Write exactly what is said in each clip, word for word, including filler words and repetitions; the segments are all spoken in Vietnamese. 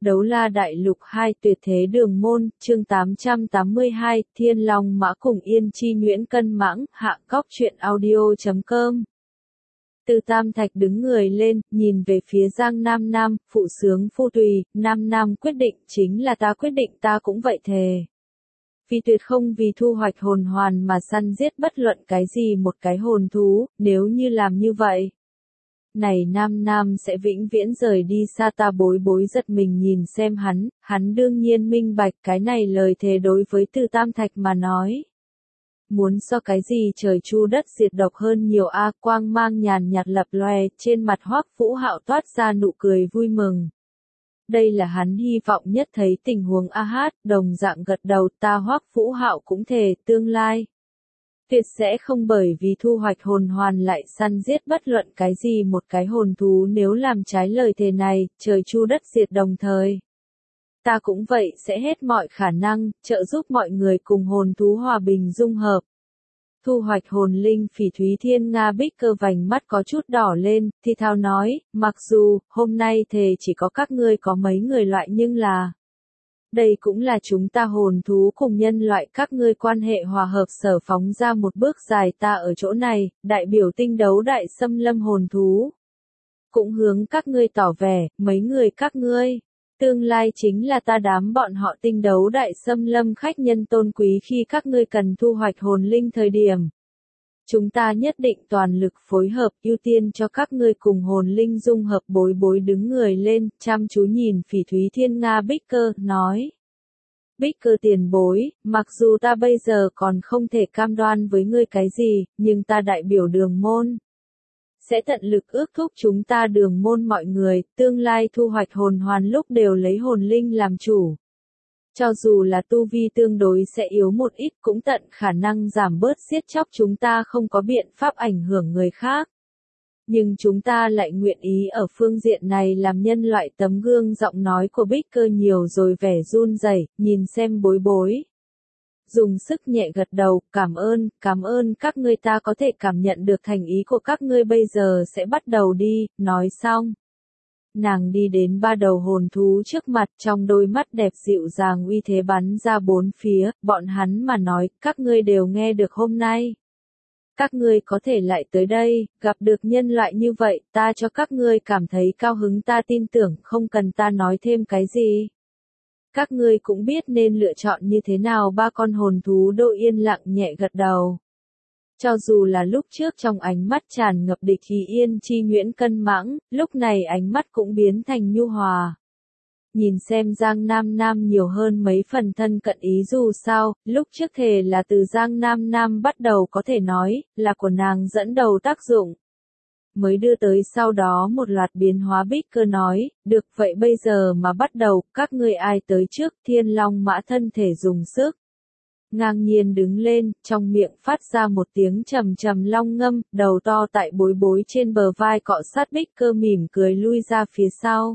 Đấu La Đại Lục hai Tuyệt Thế Đường Môn, chương tám trăm tám mươi hai, Thiên Long Mã cùng Yên Chi Nhuyễn Cân Mãng, hạ cóc truyện audio chấm com. Từ Tam Thạch đứng người lên, nhìn về phía Giang Nam Nam, phụ sướng phu tùy, Nam Nam quyết định chính là ta quyết định ta cũng vậy thề. Vì tuyệt không vì thu hoạch hồn hoàn mà săn giết bất luận cái gì một cái hồn thú, nếu như làm như vậy. Này Nam Nam sẽ vĩnh viễn rời đi xa ta bối bối giật mình nhìn xem hắn, hắn đương nhiên minh bạch cái này lời thề đối với Từ Tam Thạch mà nói. Muốn so cái gì trời chu đất diệt độc hơn nhiều a quang mang nhàn nhạt lập lòe trên mặt Hoắc Vũ Hạo toát ra nụ cười vui mừng. Đây là hắn hy vọng nhất thấy tình huống a hát, đồng dạng gật đầu ta Hoắc Vũ Hạo cũng thề tương lai. Tuyệt sẽ không bởi vì thu hoạch hồn hoàn lại săn giết bất luận cái gì một cái hồn thú nếu làm trái lời thề này, trời chu đất diệt đồng thời. Ta cũng vậy sẽ hết mọi khả năng, trợ giúp mọi người cùng hồn thú hòa bình dung hợp. Thu hoạch hồn linh Phỉ Thúy Thiên Nga Bích Cơ vành mắt có chút đỏ lên, thì thào nói, mặc dù, hôm nay thề chỉ có các ngươi có mấy người loại nhưng là... Đây cũng là chúng ta hồn thú cùng nhân loại các ngươi quan hệ hòa hợp sở phóng ra một bước dài ta ở chỗ này, đại biểu tinh đấu đại xâm lâm hồn thú. Cũng hướng các ngươi tỏ vẻ, mấy người các ngươi, tương lai chính là ta đám bọn họ tinh đấu đại xâm lâm khách nhân tôn quý khi các ngươi cần thu hoạch hồn linh thời điểm. Chúng ta nhất định toàn lực phối hợp ưu tiên cho các ngươi cùng hồn linh dung hợp bối bối đứng người lên, chăm chú nhìn Phỉ Thúy Thiên Nga Bích Cơ, nói. Bích Cơ tiền bối, mặc dù ta bây giờ còn không thể cam đoan với ngươi cái gì, nhưng ta đại biểu đường môn. Sẽ tận lực ước thúc chúng ta đường môn mọi người, tương lai thu hoạch hồn hoàn lúc đều lấy hồn linh làm chủ. Cho dù là tu vi tương đối sẽ yếu một ít cũng tận khả năng giảm bớt giết chóc chúng ta không có biện pháp ảnh hưởng người khác. Nhưng chúng ta lại nguyện ý ở phương diện này làm nhân loại tấm gương giọng nói của Bích Cơ nhiều rồi vẻ run rẩy, nhìn xem bối bối. Dùng sức nhẹ gật đầu, cảm ơn, cảm ơn các ngươi ta có thể cảm nhận được thành ý của các ngươi bây giờ sẽ bắt đầu đi, nói xong. Nàng đi đến ba đầu hồn thú trước mặt trong đôi mắt đẹp dịu dàng uy thế bắn ra bốn phía, bọn hắn mà nói, các ngươi đều nghe được hôm nay. Các ngươi có thể lại tới đây, gặp được nhân loại như vậy, ta cho các ngươi cảm thấy cao hứng ta tin tưởng không cần ta nói thêm cái gì. Các ngươi cũng biết nên lựa chọn như thế nào ba con hồn thú đô yên lặng nhẹ gật đầu. Cho dù là lúc trước trong ánh mắt tràn ngập địch ý Yên Chi Nhuyễn Cân Mãng, lúc này ánh mắt cũng biến thành nhu hòa. Nhìn xem Giang Nam Nam nhiều hơn mấy phần thân cận ý dù sao, lúc trước thề là từ Giang Nam Nam bắt đầu có thể nói, là của nàng dẫn đầu tác dụng. Mới đưa tới sau đó một loạt biến hóa Bích Cơ nói, được vậy bây giờ mà bắt đầu, các ngươi ai tới trước Thiên Long Mã thân thể dùng sức. Ngang nhiên đứng lên, trong miệng phát ra một tiếng trầm trầm long ngâm, đầu to tại bối bối trên bờ vai cọ sát Bích Cơ mỉm cười lui ra phía sau.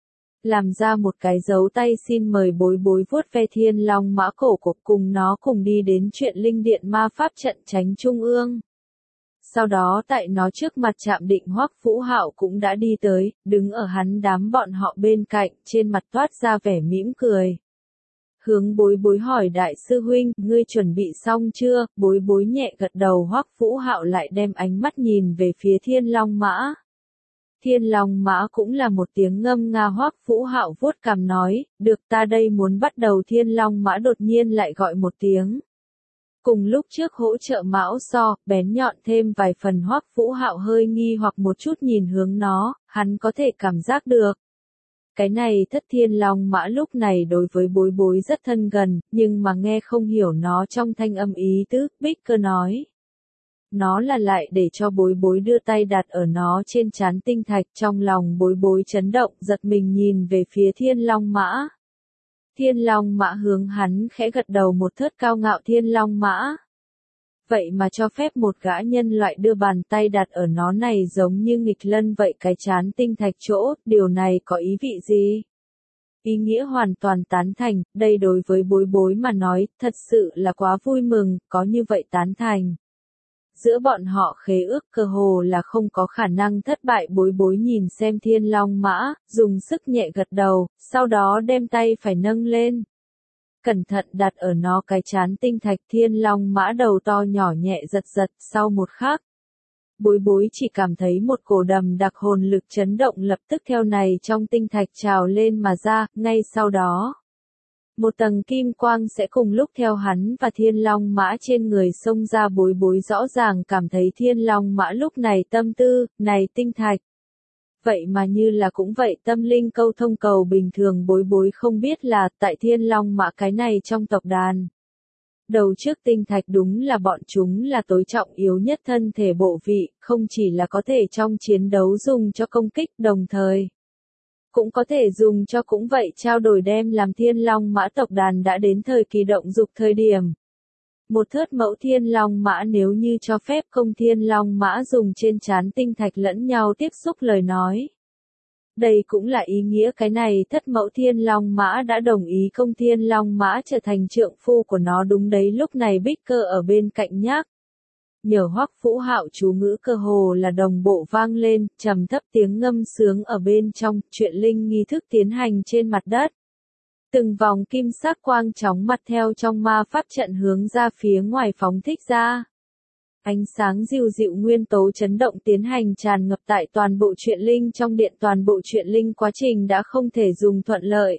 Làm ra một cái dấu tay xin mời bối bối vuốt ve Thiên Long Mã cổ của cùng nó cùng đi đến chuyện linh điện ma pháp trận tránh trung ương. Sau đó tại nó trước mặt chạm định Hoắc Vũ Hạo cũng đã đi tới, đứng ở hắn đám bọn họ bên cạnh, trên mặt toát ra vẻ mỉm cười. Hướng bối bối hỏi đại sư huynh, ngươi chuẩn bị xong chưa, bối bối nhẹ gật đầu Hoắc Vũ Hạo lại đem ánh mắt nhìn về phía Thiên Long Mã. Thiên Long Mã cũng là một tiếng ngâm nga Hoắc Vũ Hạo vuốt cằm nói, được ta đây muốn bắt đầu Thiên Long Mã đột nhiên lại gọi một tiếng. Cùng lúc trước hỗ trợ Mão So, bén nhọn thêm vài phần Hoắc Vũ Hạo hơi nghi hoặc một chút nhìn hướng nó, hắn có thể cảm giác được. Cái này thất Thiên Long Mã lúc này đối với bối bối rất thân gần, nhưng mà nghe không hiểu nó trong thanh âm ý tứ, Bích Cơ nói. Nó là lại để cho bối bối đưa tay đặt ở nó trên trán tinh thạch trong lòng bối bối chấn động giật mình nhìn về phía Thiên Long Mã. Thiên Long Mã hướng hắn khẽ gật đầu một thớt cao ngạo Thiên Long Mã. Vậy mà cho phép một gã nhân loại đưa bàn tay đặt ở nó này giống như nghịch lân vậy cái trán tinh thạch chỗ, điều này có ý vị gì? Ý nghĩa hoàn toàn tán thành, đây đối với bối bối mà nói, thật sự là quá vui mừng, có như vậy tán thành. giữa bọn họ khế ước cơ hồ là không có khả năng thất bại. Bối bối nhìn xem Thiên Long Mã, dùng sức nhẹ gật đầu, sau đó đem tay phải nâng lên. Cẩn thận đặt ở nó cái trán tinh thạch. Thiên Long Mã đầu to nhỏ nhẹ giật giật, sau một khắc. Bối bối chỉ cảm thấy một cổ đầm đặc hồn lực chấn động lập tức theo này trong tinh thạch trào lên mà ra, ngay sau đó. Một tầng kim quang sẽ cùng lúc theo hắn và Thiên Long Mã trên người xông ra. Bối bối rõ ràng cảm thấy Thiên Long Mã lúc này tâm tư, này tinh thạch. Vậy mà như là cũng vậy, tâm linh câu thông cầu bình thường. Bối bối không biết là, tại Thiên Long Mã cái này trong tộc đàn. Đầu trước tinh thạch đúng là bọn chúng là tối trọng yếu nhất thân thể bộ vị, không chỉ là có thể trong chiến đấu dùng cho công kích, đồng thời cũng có thể dùng cho cũng vậy trao đổi đem làm Thiên Long Mã tộc đàn đã đến thời kỳ động dục thời điểm. Một thớt mẫu Thiên Long Mã nếu như cho phép công Thiên Long Mã dùng trên trán tinh thạch lẫn nhau tiếp xúc lời nói. Đây cũng là ý nghĩa cái này thất mẫu Thiên Long Mã đã đồng ý công Thiên Long Mã trở thành trượng phu của nó. Đúng đấy, lúc này Bích Cơ ở bên cạnh nhắc. Nhờ Hoắc Vũ Hạo chú ngữ cơ hồ là đồng bộ vang lên, trầm thấp tiếng ngâm sướng ở bên trong, chuyện linh nghi thức tiến hành trên mặt đất. Từng vòng kim sắc quang chóng mặt theo trong ma pháp trận hướng ra phía ngoài phóng thích ra. Ánh sáng dịu dịu nguyên tố chấn động tiến hành tràn ngập tại toàn bộ truyện linh trong điện. Toàn bộ truyện linh quá trình đã không thể dùng thuận lợi.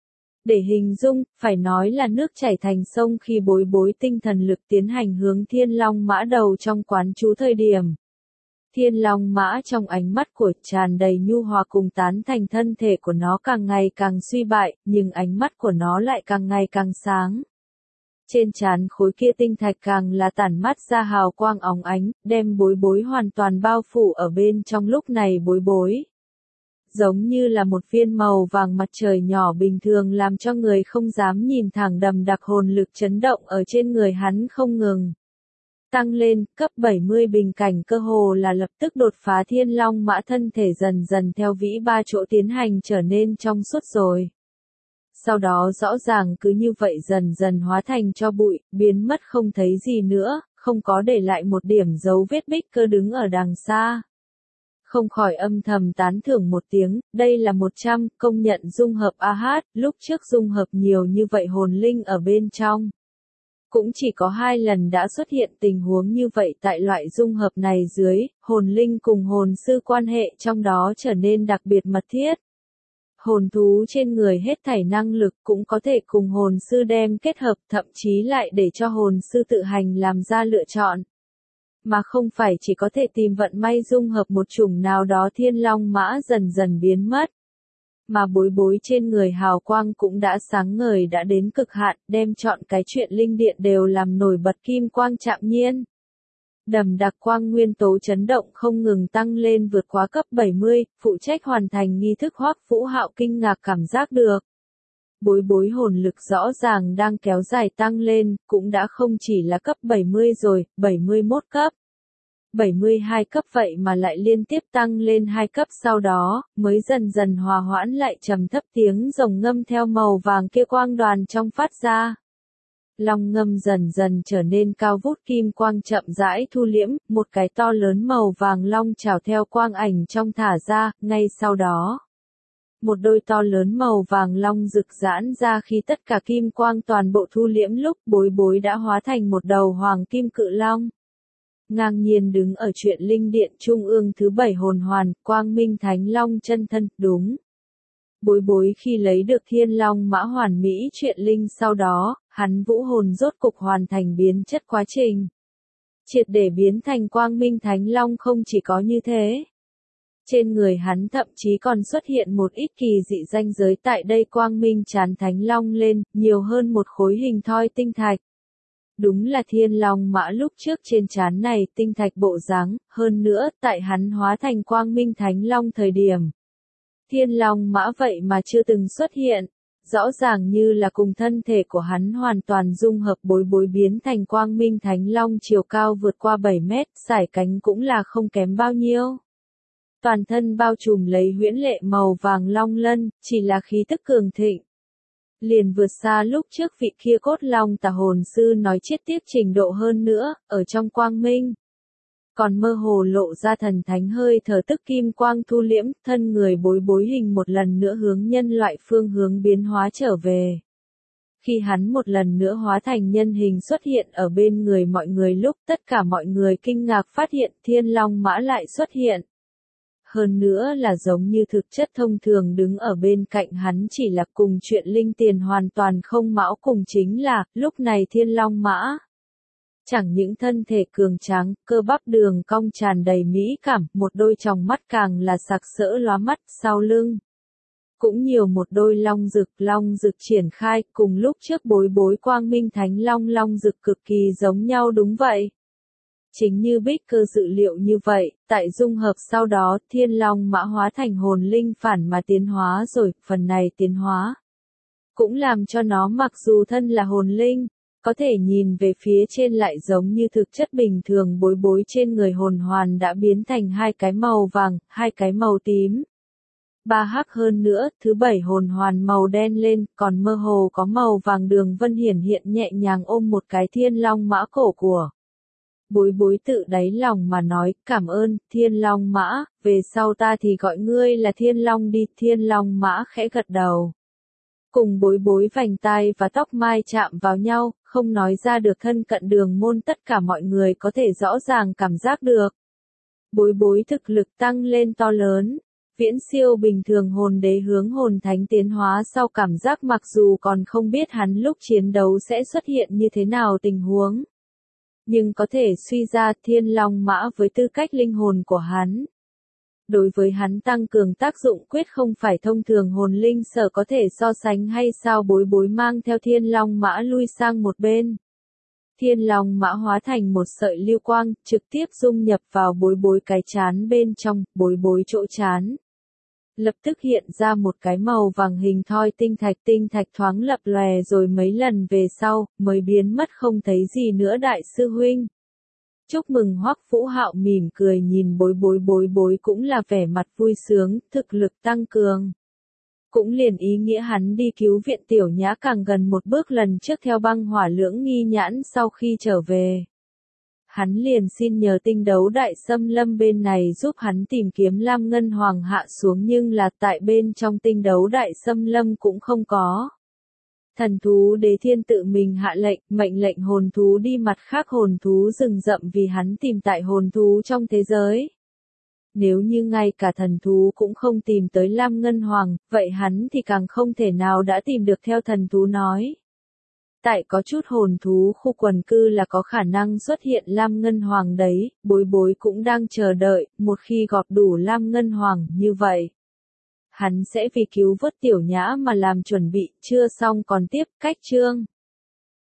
Để hình dung, phải nói là nước chảy thành sông khi bối bối tinh thần lực tiến hành hướng Thiên Long Mã đầu trong quán chú thời điểm. Thiên Long Mã trong ánh mắt của tràn đầy nhu hòa cùng tán thành, thân thể của nó càng ngày càng suy bại, nhưng ánh mắt của nó lại càng ngày càng sáng. Trên trán khối kia tinh thạch càng là tản mát ra hào quang óng ánh, đem bối bối hoàn toàn bao phủ ở bên trong. Lúc này bối bối giống như là một viên màu vàng mặt trời nhỏ bình thường, làm cho người không dám nhìn thẳng. Đầm đặc hồn lực chấn động ở trên người hắn không ngừng tăng lên, cấp bảy mươi bình cảnh cơ hồ là lập tức đột phá. Thiên Long Mã thân thể dần dần theo vĩ ba chỗ tiến hành trở nên trong suốt rồi. Sau đó rõ ràng cứ như vậy dần dần hóa thành tro bụi, biến mất không thấy gì nữa, không có để lại một điểm dấu vết. Bích Cơ đứng ở đằng xa. Không khỏi âm thầm tán thưởng một tiếng, đây là một trăm, công nhận dung hợp a hát, lúc trước dung hợp nhiều như vậy hồn linh ở bên trong. Cũng chỉ có hai lần đã xuất hiện tình huống như vậy. Tại loại dung hợp này dưới, hồn linh cùng hồn sư quan hệ trong đó trở nên đặc biệt mật thiết. Hồn thú trên người hết thảy năng lực cũng có thể cùng hồn sư đem kết hợp, thậm chí lại để cho hồn sư tự hành làm ra lựa chọn. Mà không phải chỉ có thể tìm vận may dung hợp một chủng nào đó. Thiên Long Mã dần dần biến mất. Mà bối bối trên người hào quang cũng đã sáng ngời đã đến cực hạn, đem chọn cái chuyện linh điện đều làm nổi bật kim quang chạm nhiên. Đầm đặc quang nguyên tố chấn động không ngừng tăng lên vượt quá cấp bảy mươi, phụ trách hoàn thành nghi thức Hoắc Vũ Hạo kinh ngạc cảm giác được. Bối bối hồn lực rõ ràng đang kéo dài tăng lên, cũng đã không chỉ là cấp bảy mươi rồi, bảy mươi mốt cấp. bảy mươi hai cấp vậy mà lại liên tiếp tăng lên hai cấp, sau đó, mới dần dần hòa hoãn lại. Trầm thấp tiếng rồng ngâm theo màu vàng kia quang đoàn trong phát ra. Long ngâm dần dần trở nên cao vút, kim quang chậm rãi thu liễm, một cái to lớn màu vàng long trào theo quang ảnh trong thả ra, ngay sau đó. Một đôi to lớn màu vàng long rực giãn ra. Khi tất cả kim quang toàn bộ thu liễm lúc bối bối đã hóa thành một đầu hoàng kim cự long. Ngang nhiên đứng ở truyện linh điện trung ương thứ bảy hồn hoàn, Quang Minh Thánh Long chân thân, đúng. Bối bối khi lấy được Thiên Long Mã hoàn mỹ truyện linh sau đó, hắn vũ hồn rốt cục hoàn thành biến chất quá trình. Triệt để biến thành Quang Minh Thánh Long. Không chỉ có như thế. Trên người hắn thậm chí còn xuất hiện một ít kỳ dị ranh giới. Tại đây Quang Minh trán Thánh Long lên, nhiều hơn một khối hình thoi tinh thạch. Đúng là Thiên Long Mã lúc trước trên trán này tinh thạch bộ dáng, hơn nữa, tại hắn hóa thành Quang Minh Thánh Long thời điểm. Thiên Long Mã vậy mà chưa từng xuất hiện, rõ ràng như là cùng thân thể của hắn hoàn toàn dung hợp. Bối bối biến thành Quang Minh Thánh Long chiều cao vượt qua bảy mét, sải cánh cũng là không kém bao nhiêu. Toàn thân bao trùm lấy huyễn lệ màu vàng long lân, chỉ là khí tức cường thịnh. Liền vượt xa lúc trước vị kia cốt long tà hồn sư nói chết tiếc trình độ. Hơn nữa, ở trong Quang Minh còn mơ hồ lộ ra thần thánh hơi thở tức kim quang thu liễm, thân người Bối Bối hình một lần nữa hướng nhân loại phương hướng biến hóa trở về. Khi hắn một lần nữa hóa thành nhân hình xuất hiện ở bên người mọi người lúc tất cả mọi người kinh ngạc phát hiện Thiên Long Mã lại xuất hiện. Hơn nữa là giống như thực chất thông thường đứng ở bên cạnh hắn chỉ là cùng chuyện linh tiền hoàn toàn không mão cùng chính là, lúc này Thiên Long Mã. Chẳng những thân thể cường tráng, cơ bắp đường cong tràn đầy mỹ cảm, một đôi tròng mắt càng là sặc sỡ lóa mắt, sau lưng. Cũng nhiều một đôi long rực, long rực triển khai, cùng lúc trước Bối Bối quang minh thánh long long rực cực kỳ giống nhau đúng vậy. Chính như Bích Cơ dự liệu như vậy, tại dung hợp sau đó Thiên Long Mã hóa thành hồn linh phản mà tiến hóa rồi, phần này tiến hóa. Cũng làm cho nó mặc dù thân là hồn linh, có thể nhìn về phía trên lại giống như thực chất bình thường Bối Bối trên người hồn hoàn đã biến thành hai cái màu vàng, hai cái màu tím. Ba hắc hơn nữa, thứ bảy hồn hoàn màu đen lên, còn mơ hồ có màu vàng đường vân hiển hiện nhẹ nhàng ôm một cái Thiên Long Mã cổ của. Bối Bối tự đáy lòng mà nói, cảm ơn, Thiên Long Mã, về sau ta thì gọi ngươi là Thiên Long đi, Thiên Long Mã khẽ gật đầu. Cùng Bối Bối vành tai và tóc mai chạm vào nhau, không nói ra được thân cận đường môn tất cả mọi người có thể rõ ràng cảm giác được. Bối Bối thực lực tăng lên to lớn, viễn siêu bình thường hồn đế hướng hồn thánh tiến hóa sau cảm giác mặc dù còn không biết hắn lúc chiến đấu sẽ xuất hiện như thế nào tình huống. Nhưng có thể suy ra Thiên Long Mã với tư cách linh hồn của hắn. Đối với hắn tăng cường tác dụng quyết không phải thông thường hồn linh sở có thể so sánh hay sao Bối Bối mang theo Thiên Long Mã lui sang một bên. Thiên Long Mã hóa thành một sợi lưu quang, trực tiếp dung nhập vào Bối Bối cái trán bên trong, Bối Bối chỗ trán. Lập tức hiện ra một cái màu vàng hình thoi tinh thạch tinh thạch thoáng lập lòe rồi mấy lần về sau, mới biến mất không thấy gì nữa đại sư huynh. Chúc mừng Hoắc Vũ Hạo mỉm cười nhìn Bối Bối Bối Bối cũng là vẻ mặt vui sướng, thực lực tăng cường. Cũng liền ý nghĩa hắn đi cứu viện Tiểu Nhã càng gần một bước lần trước theo băng hỏa lưỡng nghi nhãn sau khi trở về. Hắn liền xin nhờ tinh đấu đại xâm lâm bên này giúp hắn tìm kiếm Lam Ngân Hoàng hạ xuống nhưng là tại bên trong tinh đấu đại xâm lâm cũng không có. Thần thú đế thiên tự mình hạ lệnh, mệnh lệnh hồn thú đi mặt khác hồn thú rừng rậm vì hắn tìm tại hồn thú trong thế giới. Nếu như ngay cả thần thú cũng không tìm tới Lam Ngân Hoàng, vậy hắn thì càng không thể nào đã tìm được theo thần thú nói. Tại có chút hồn thú khu quần cư là có khả năng xuất hiện Lam Ngân Hoàng đấy, Bối Bối cũng đang chờ đợi, một khi gọp đủ Lam Ngân Hoàng như vậy. Hắn sẽ vì cứu vớt Tiểu Nhã mà làm chuẩn bị, chưa xong còn tiếp, cách chương.